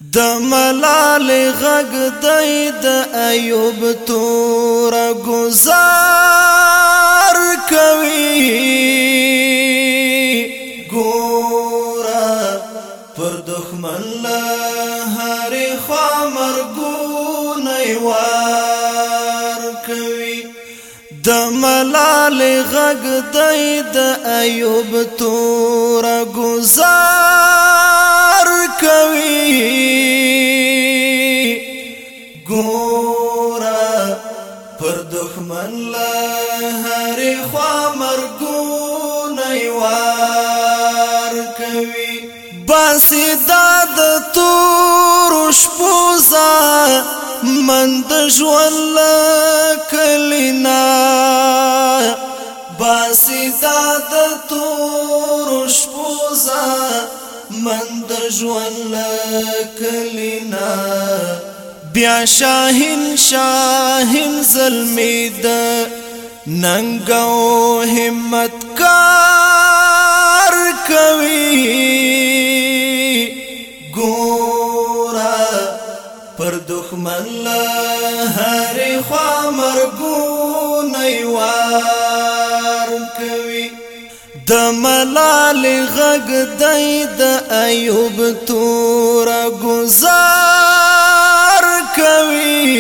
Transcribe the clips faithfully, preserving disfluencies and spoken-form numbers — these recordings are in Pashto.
د ملال غږ دی د ایوب تور گزار کوي ګورا پر دښمن له هر خوا مرګونه وار کوي د ملال غږ دی د ایوب تور گزار کوي ګورا پر دښمن له هر خوا مرګونه وار کوي باسي د تور شپوزا مند ژوند کلینا باسي د تور شپوزا مند ژوند کلینا بیا شاهین شاهین زلمی د ننګو همت کار کوي ګورا پر دښمن له هر خوا مرګونه وار کوي د ملال غږ دی د ایوب تور گزار کوي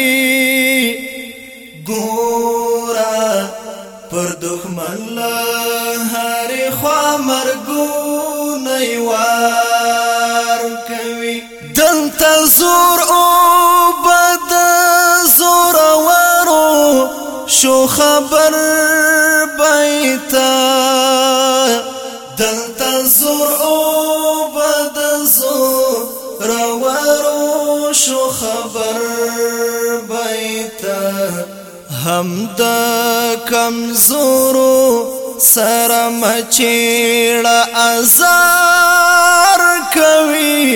ګورا پر دښمن له هر خوا مرګونه وار کوي دلته زور او بد زور ورو شو خبر بیتا دلته زور او بد زور ورو شو خبر بیتا هم د کمزورو سره مچېړه ازار کوي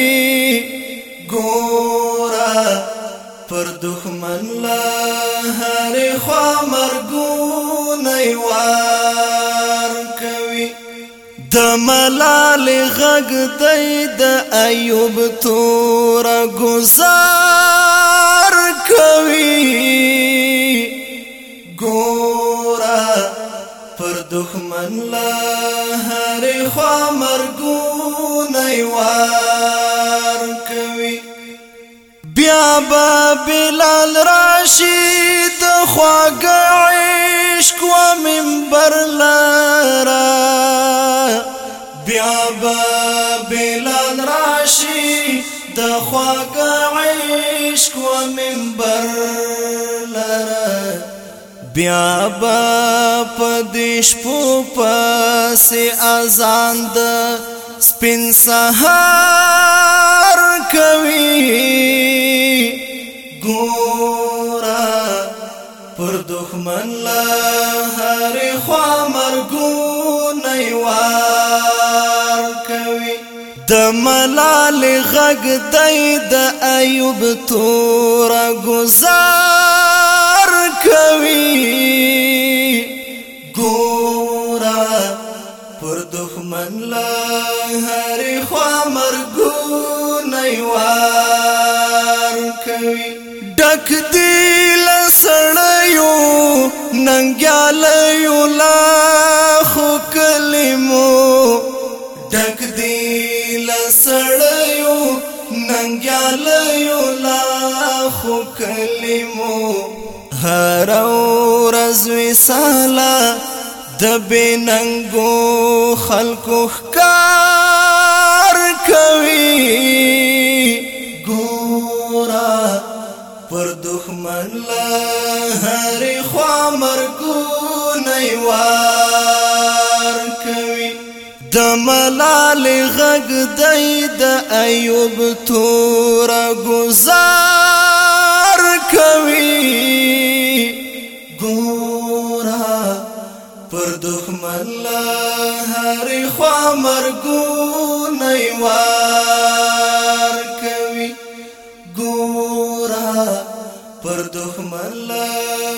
ګورا پر دښمن له هر خوا مرګونه وار کوي د ملال غږ دی د ایوب تور گزار کوي ګورا پر دښمن له هر خوا مرګونه وار کوي بیا با بلال راشد خواږه عشق و منبر لرا بیا با بلال راشد خواږه عشق و منبر لرا بیا با پدیش پو پس اذان د سپین سهار کوي ګورا پر دښمن له هر خوا مرګونه وار کوي د ملال غږ دی د ایوب تور گزار کوي ګورا پر دښمن له هر خوا مرګونه وار کوي ډک دی لسړیو ننګیالیو لاخو کلمو ډک دی لسړیو ننګیالیو لاخو کلمو هر ورځ وصاله د بننګو خلکو ښکار کوي ګورا پر دښمن له هر خوا مرګونه وار کوي د ملال غږ دی د ایوب تور گزار کوي ګورا پر دښمن له هر خوا مرګونه وار کوي ګورا پر دښمن له